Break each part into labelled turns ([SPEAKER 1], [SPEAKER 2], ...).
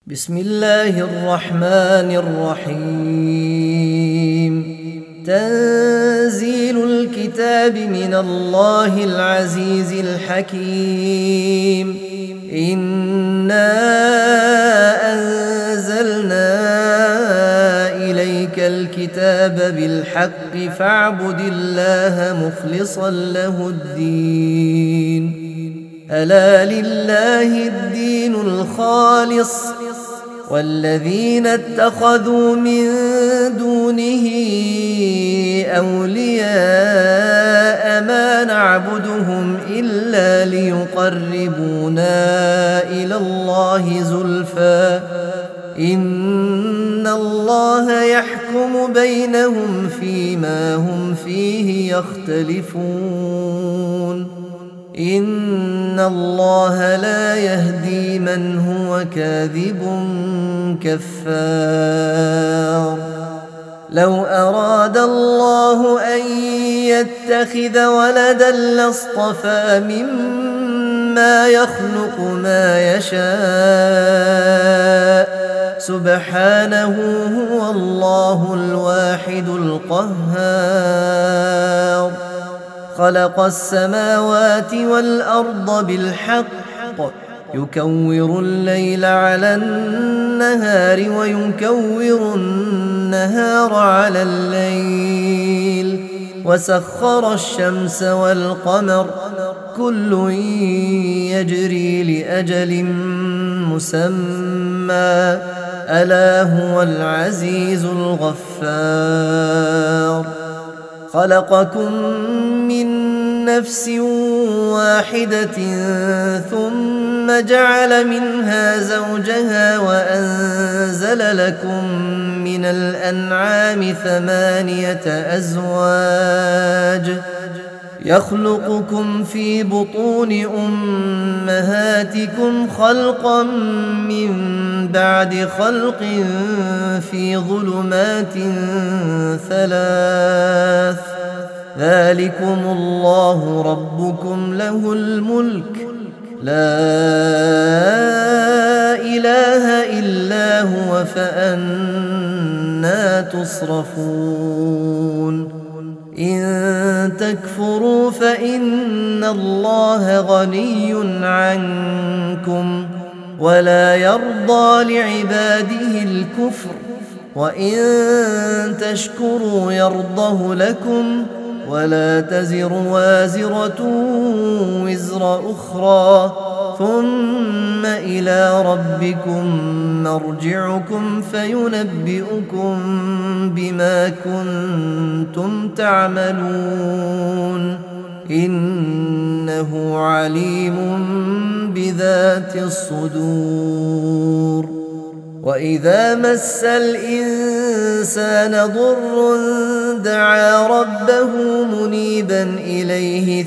[SPEAKER 1] بسم الله الرحمن الرحيم. تنزيل الكتاب من الله العزيز الحكيم. إنا أنزلنا إليك الكتاب بالحق فاعبد الله مخلصا له الدين. ألا لله الدين الخالص والذين اتخذوا من دونه أولياء ما نعبدهم إلا ليقربونا إلى الله زلفى إن الله يحكم بينهم فيما هم فيه يختلفون. إن الله لا يهدي من هو كاذب كفار. لو أراد الله أن يتخذ ولدا لاصطفى مما يخلق ما يشاء سبحانه هو الله الواحد القهار. خلق السماوات والأرض بالحق يكور الليل على النهار ويكور النهار على الليل وسخر الشمس والقمر كل يجري لأجل مسمى ألا هو العزيز الغفار. خلقكم من نفس واحدة ثم جعل منها زوجها وأنزل لكم من الأنعام 8 أزواج يخلقكم في بطون أمهاتكم خلقا من بعد خلق في ظلمات 3 ذلكم الله ربكم له الملك لا إله إلا هو فأنى تصرفون. إن تكفروا فإن الله غني عنكم ولا يرضى لعباده الكفر وإن تشكروا يرضه لكم ولا تزر وازرة وزر أخرى ثم إلى ربكم مرجعكم فينبئكم بما كنتم تعملون إنه عليم بذات الصدور. وإذا مس الإنسان ضر دعا ربه منيبا إليه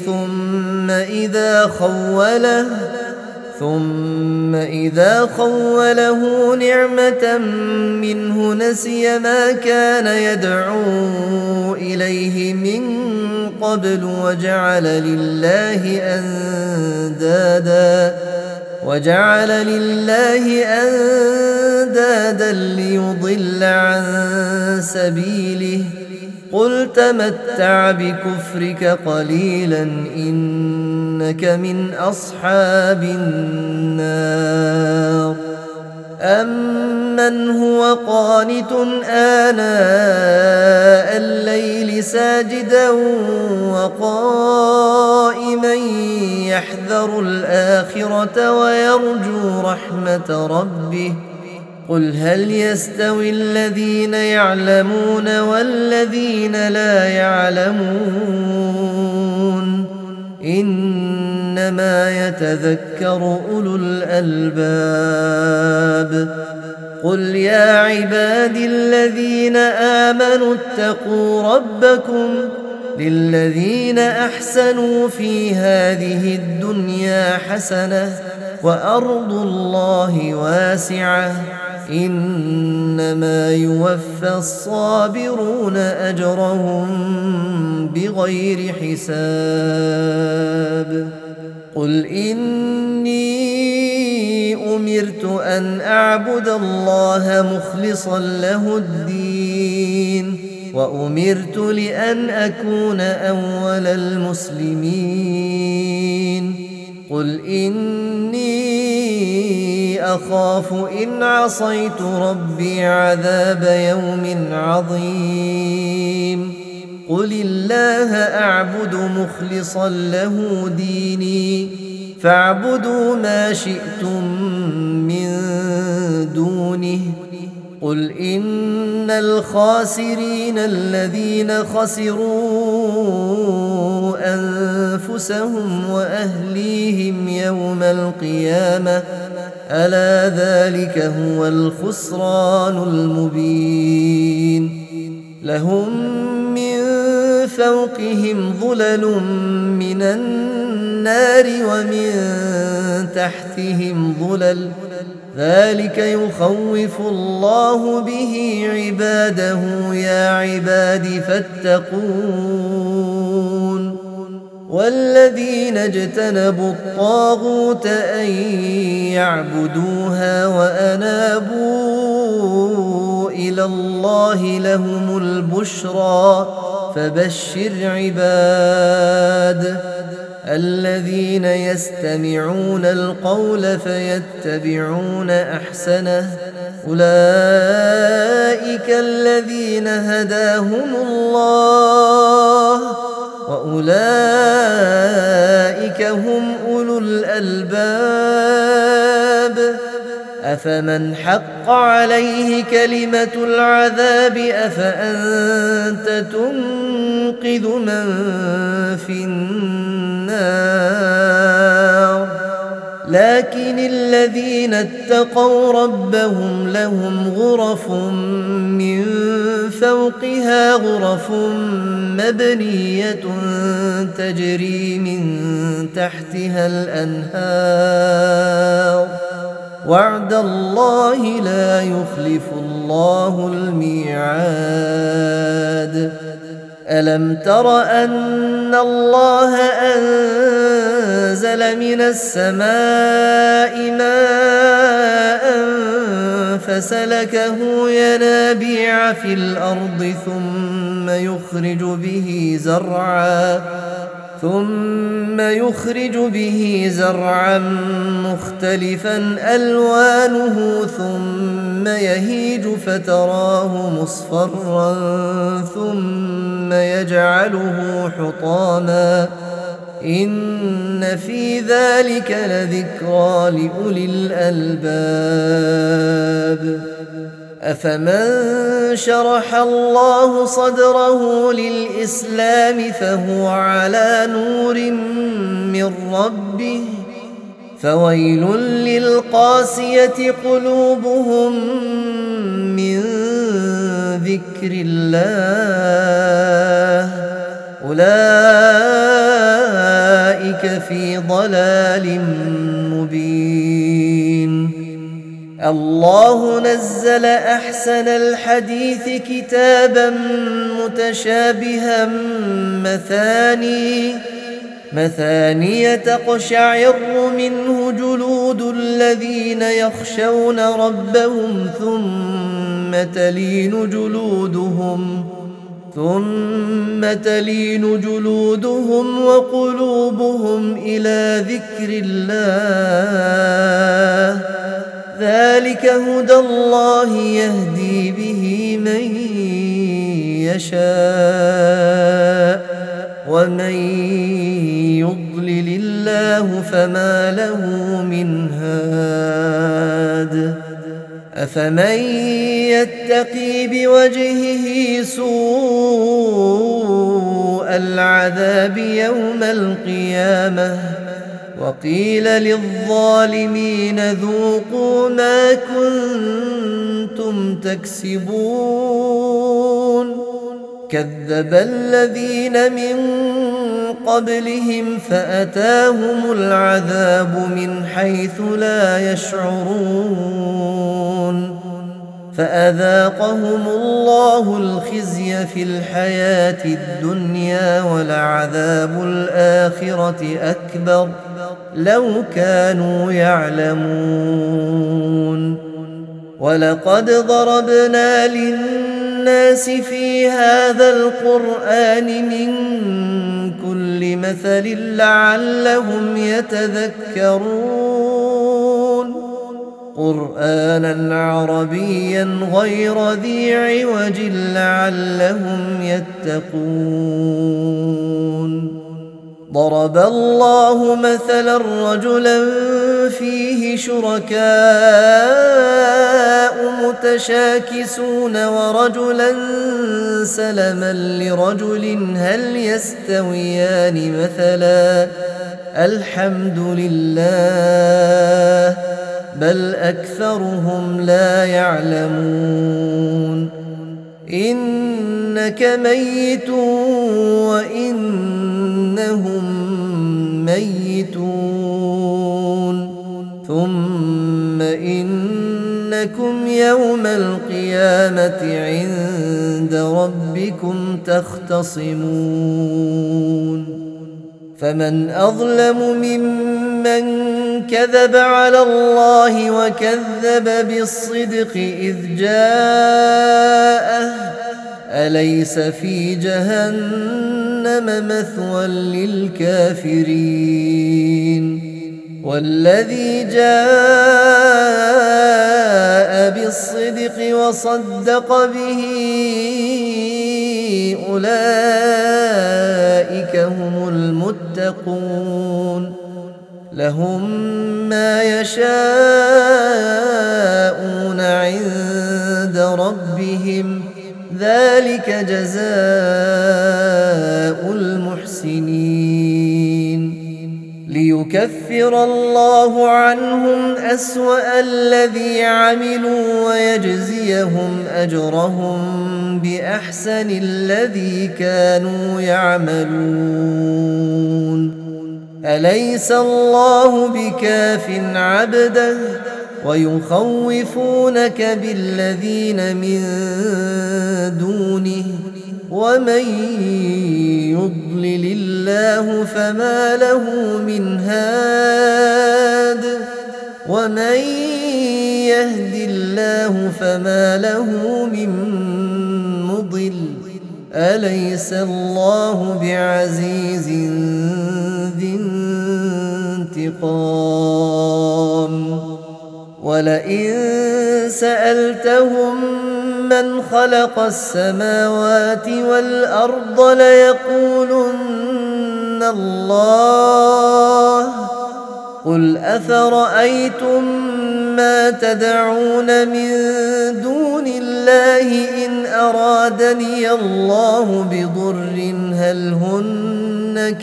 [SPEAKER 1] ثم إذا خوله نعمة منه نسي ما كان يدعو إليه من قبل وجعل لله أندادا ليضل عن سبيله قل تمتع بكفرك قليلا إنك من أصحاب النار. أمن هو قانت آناء الليل ساجدا وقائما يحذر الآخرة ويرجو رحمة ربه قل هل يستوي الذين يعلمون والذين لا يعلمون إنما يتذكر أولو الألباب. قل يا عبادي الذين آمنوا اتقوا ربكم للذين أحسنوا في هذه الدنيا حسنة وأرض الله واسعة إنما يوفى الصابرون أجرهم بغير حساب. قل إني أمرت أن أعبد الله مخلصا له الدين وأمرت لأن أكون أول المسلمين قل إني أخاف إن عصيت ربي عذاب يوم عظيم قل الله أعبد مخلصا له ديني فاعبدوا ما شئتم من دونه قل إن الخاسرين الذين خسروا أنفسهم وأهليهم يوم القيامة ألا ذلك هو الخسران المبين لهم من فوقهم ظلل من النار ومن تحتهم ظلل ذلك يخوف الله به عباده يا عباد فاتقون والذين اجتنبوا الطاغوت أن يعبدوها وأنابوا إلى الله لهم البشرى فبشر عباد الذين يستمعون القول فيتبعون أحسنه أولئك الذين هداهم الله وأولئك هم أولو الألباب أفمن حق عليه كلمة العذاب أفأنت تنقذ من في النار لكن الذين اتقوا ربهم لهم غرف من فوقها غرف مبنية تجري من تحتها الأنهار وعد الله لا يخلف الله الميعاد ألم تر أن الله أنزل من السماء ماء فسلكه ينابيع في الأرض ثم يخرج به زرعا مختلفا ألوانه ثم يهيج فتراه مصفرا ثم يجعله حطاما إن في ذلك لذكرى لأولي الألباب أفمن شرح الله صدره للإسلام فهو على نور من ربه فويل للقاسية قلوبهم من ذكر الله أولئك في ضلال مبين الله نزل أحسن الحديث كتابا متشابها مثانية تقشعر منه جلود الذين يخشون ربهم ثم تلين جلودهم وقلوبهم إلى ذكر الله ذلك هدى الله يهدي به من يشاء ومن يضلل الله فما له من هاد أفمن يتقي بوجهه سوء العذاب يوم القيامة وقيل للظالمين ذوقوا ما كنتم تكسبون كذب الذين من قبلهم فأتاهم العذاب من حيث لا يشعرون فأذاقهم الله الخزي في الحياة الدنيا ولعذاب الآخرة أكبر لو كانوا يعلمون. ولقد ضربنا للناس في هذا القرآن من كل مثل لعلهم يتذكرون قرآنا عربيا غير ذي عوج لعلهم يتقون. ضرب الله مثلا رجلا فيه شركاء متشاكسون ورجلا سلما لرجل هل يستويان مثلا الحمد لله بل أكثرهم لا يعلمون. إنك ميت وإنهم ميتون ثم إنكم يوم القيامة عند ربكم تختصمون. فمن أظلم ممن كذب على الله وكذب بالصدق إذ جاءه أليس في جهنم مثوى للكافرين. والذي جاء بالصدق وصدق به أولئك هم المتقون لهم ما يشاءون عند ربهم ذلك جزاء المحسنين. ليكفر الله عنهم أسوأ الذي عملوا ويجزيهم أجرهم بأحسن الذي كانوا يعملون. أليس الله بكاف عبده ويخوفونك بالذين من دونه ومن يضلل الله فما له من هاد ومن يهد الله فما له من مضل. أليس الله بعزيز ذي انتقام. ولئن سألتهم من خلق السماوات والأرض ليقولن الله قل أفرأيتم ما تدعون من دون الله إن أرادني الله بضر هل هن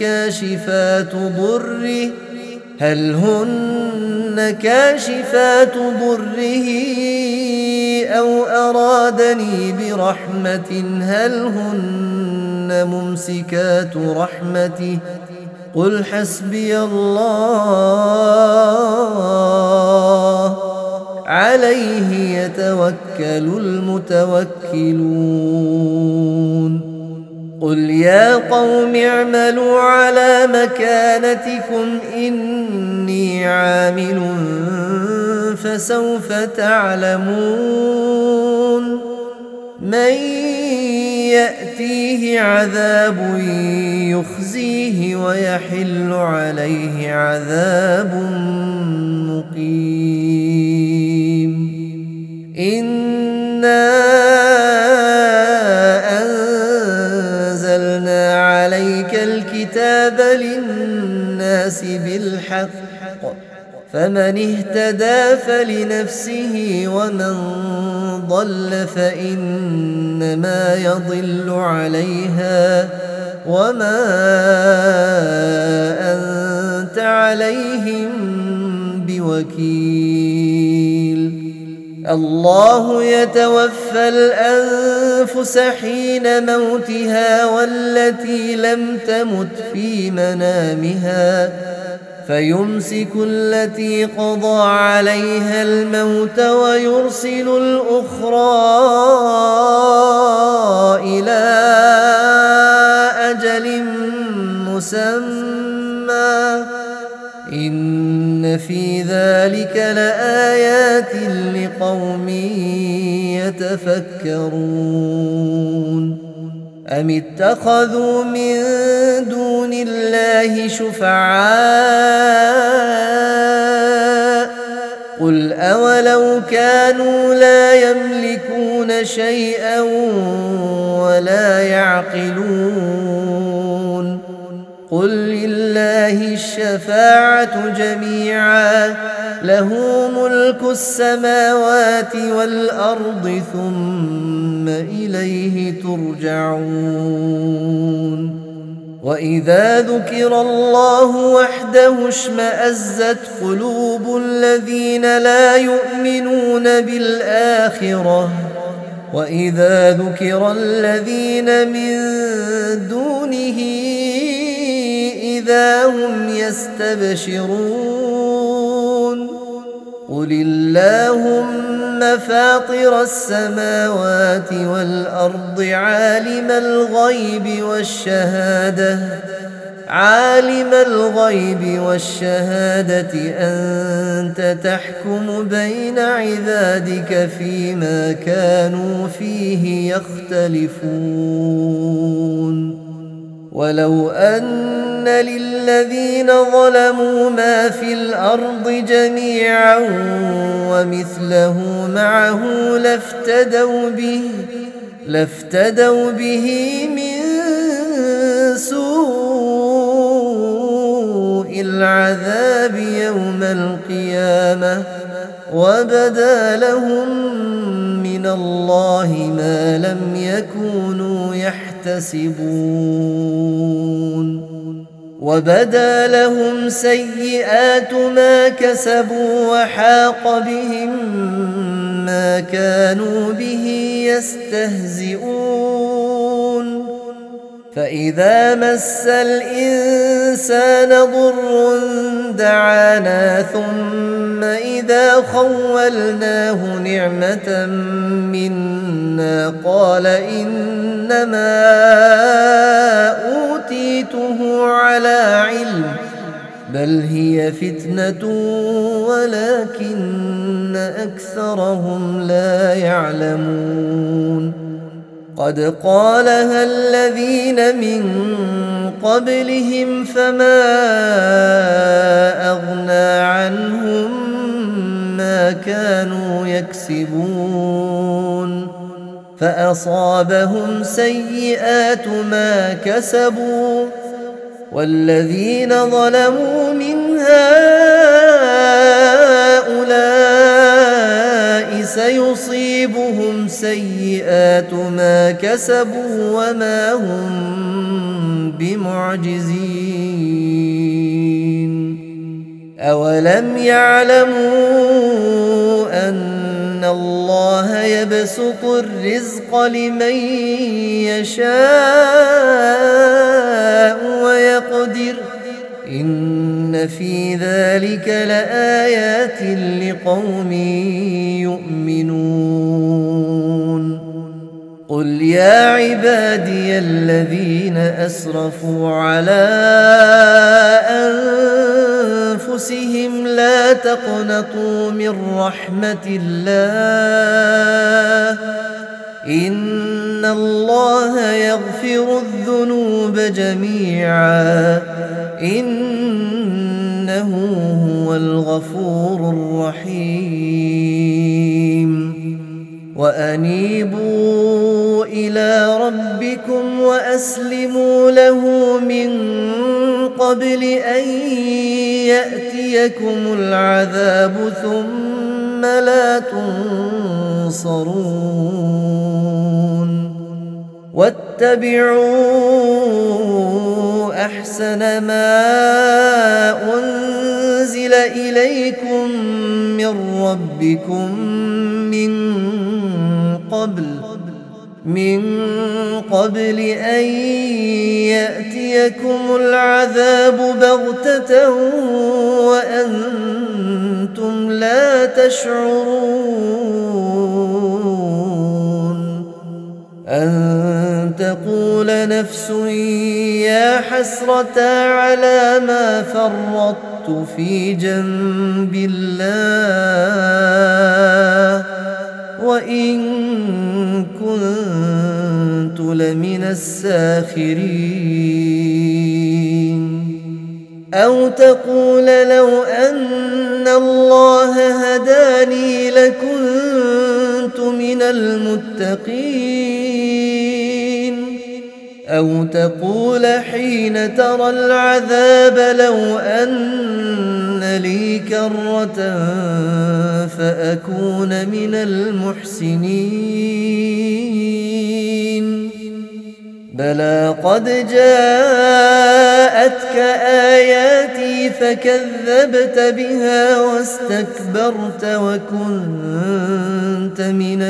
[SPEAKER 1] كاشفات ضره أو أرادني برحمة هل هن ممسكات رحمته قل حسبي الله عليه يتوكل المتوكلون. قل يا قوم اعملوا على مكانتكم إني عامل فسوف تعلمون من يأتيه عذاب يخزيه ويحل عليه عذاب مقيم. إنا أنزلنا عليك الكتاب للناس بالحق فمن اهتدى فلنفسه ومن ضل فإنما يضل عليها وما أنت عليهم بوكيل. الله يتوفى الأنفس حين موتها والتي لم تمت في منامها فيمسك التي قضى عليها الموت ويرسل الأخرى إلى أجل مسمى إن إن في ذلك لآيات لقوم يتفكرون أم اتخذوا من دون الله شفعاء قل أولو كانوا لا يملكون شيئا ولا يعقلون قل لله الشفاعة جميعا له ملك السماوات والأرض ثم إليه ترجعون وإذا ذكر الله وحده اشمأزت قلوب الذين لا يؤمنون بالآخرة وإذا ذكر الذين من دونه إذا هم يستبشرون قل اللهم فاطر السماوات والأرض عالم الغيب والشهادة أنت تحكم بين عبادك فيما كانوا فيه يختلفون ولو أن للذين ظلموا ما في الأرض جميعا ومثله معه لافتدوا به من سوء العذاب يوم القيامة وبدا لهم من الله ما لم يكونوا يحتسبون وبدا لهم سيئات ما كسبوا وحاق بهم ما كانوا به يستهزئون فإذا مس الإنسان ضر دعانا ثم إذا خولناه نعمة منا قال إنما أوتيته على علم بل هي فتنة ولكن أكثرهم لا يعلمون قد قالها الذين من قبلهم فما أغنى عنهم ما كانوا يكسبون فأصابهم سيئات ما كسبوا والذين ظلموا من هؤلاء سيصيبهم سيئات ما كسبوا وما هم بمعجزين أولم يعلموا أن الله يبسط الرزق لمن يشاء ويقدر إن في ذلك لآيات لقوم يؤمنون قل يا عبادي الذين أسرفوا على أنفسهم لا تقنطوا من رحمة الله إن الله يغفر الذنوب جميعا إنه هو الغفور الرحيم وأنيبوا إلى ربكم وأسلموا له من قبل أن يأتيكم العذاب ثم لا تنصرون واتبعوا أحسن ما أنزل إليكم من ربكم من قبل أن يأتيكم العذاب بغتة وأنتم لا تشعرون أن تقول نفس يا حسرة على ما فرطت فرطت في جنب الله وإن كنت لمن الساخرين أو تقول لو أن الله هداني لكنت من المتقين أو تقول حين ترى العذاب لو أن لي كرة فأكون من المحسنين بلى قد جاءتك آياتي فكذبت بها واستكبرت وكنت من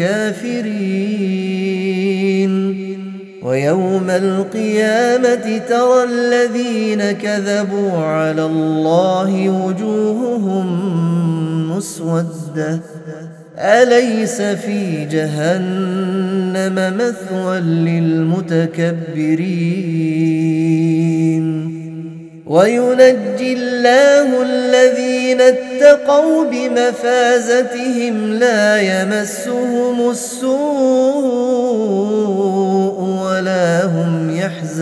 [SPEAKER 1] الكافرين ويوم القيامة ترى الذين كذبوا على الله وجوههم مسودة أليس في جهنم مثوى للمتكبرين وينجي الله الذين اتقوا بمفازتهم لا يمسهم السوء ولا هم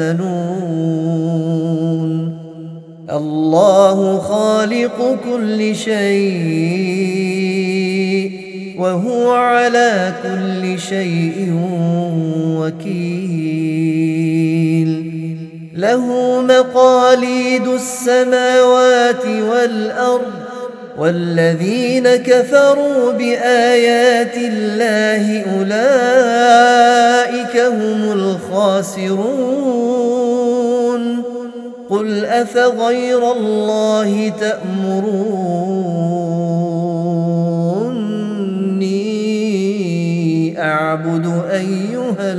[SPEAKER 1] يحزنون الله خالق كل شيء وهو على كل شيء وكيل له مقاليد السماوات والأرض والذين كفروا بآيات الله أولئك هم الخاسرون قل أفغير الله تأمروني أعبد أيها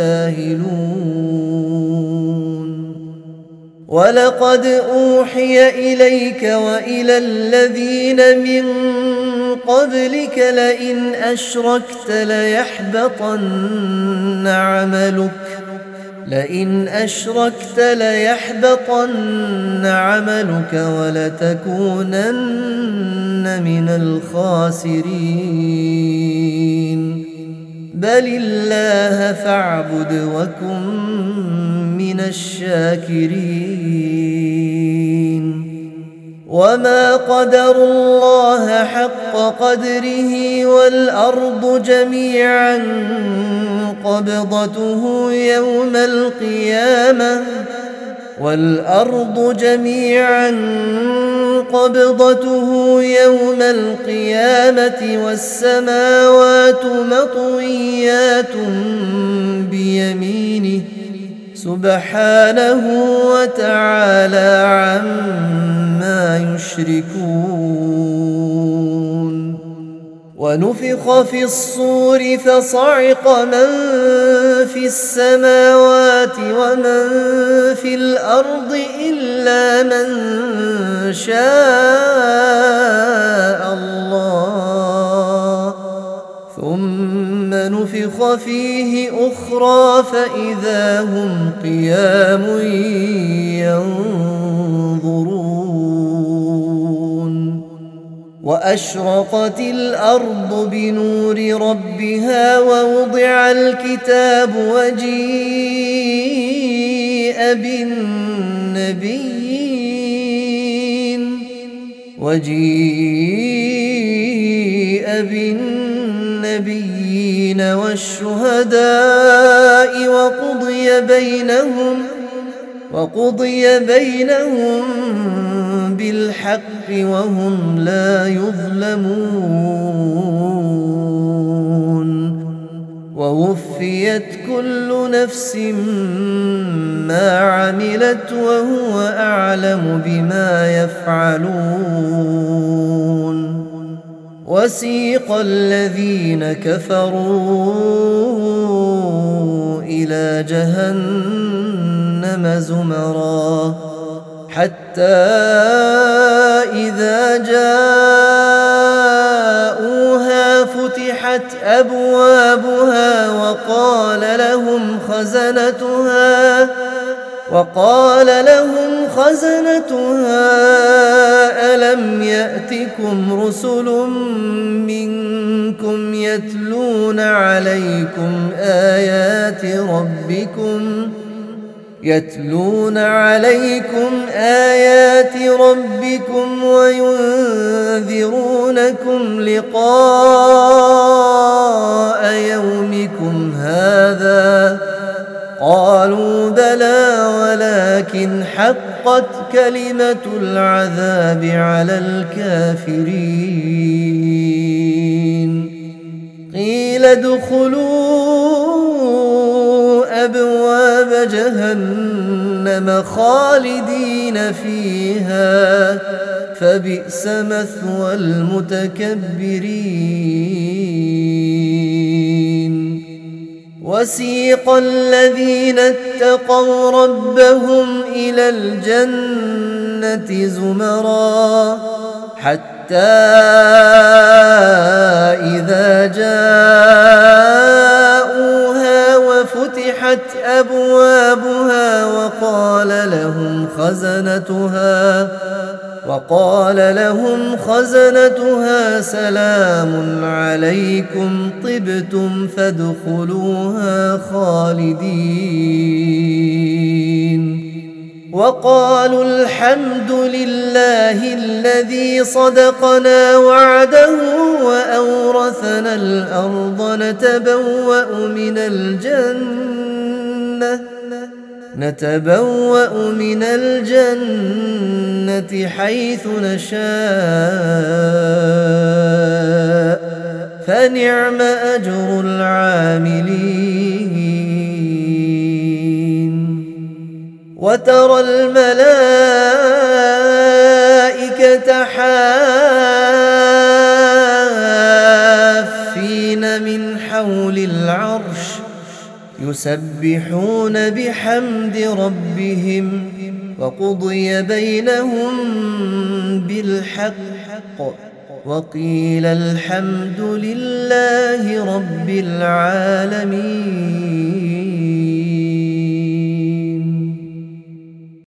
[SPEAKER 1] الجاهلون ولقد أوحي إليك وإلى الذين من قبلك لئن أشركت ليحبطن عملك ولتكونن من الخاسرين بل الله فاعبد وكن من الشاكرين وما قدروا الله حق قدره والأرض جميعا قبضته يوم القيامة والسماوات مطويات بيمينه سبحانه وتعالى عما يشركون ونفخ في الصور فصعق من في السماوات ومن في الأرض إلا من شاء الله ثم نفخ فيه أخرى فإذا هم قيام ينظرون وأشرقت الأرض بنور ربها ووضع الكتاب وجيء بالنبيين والشهداء وقضي بينهم بالحق وهم لا يظلمون ووفيت كل نفس ما عملت وهو أعلم بما يفعلون وسيق الذين كفروا إلى جهنم زمرا حتى إذا جاءوها فتحت وقال لهم خزنتها ألم يأتكم رسل منكم يتلون عليكم آيات ربكم وينذرونكم لقاء يومكم هذا قالوا بلى ولكن حقت كلمة العذاب على الكافرين قيل ادخلوا أبواب جهنم خالدين فيها فبئس مثوى المتكبرين وسيق الذين اتقوا ربهم إلى الجنة زمرا حتى إذا جاءوها وفتحت أبوابها وقال لهم خزنتها سلام عليكم طبتم فادخلوها خالدين وقالوا الحمد لله الذي صدقنا وعده وأورثنا الأرض نتبوأ من الجنة حيث نشاء فنعم أجر العاملين وترى الملائكة حافين من حول العرش يسبحون بحمد ربهم وقضي بينهم بالحق وقيل الحمد لله رب العالمين.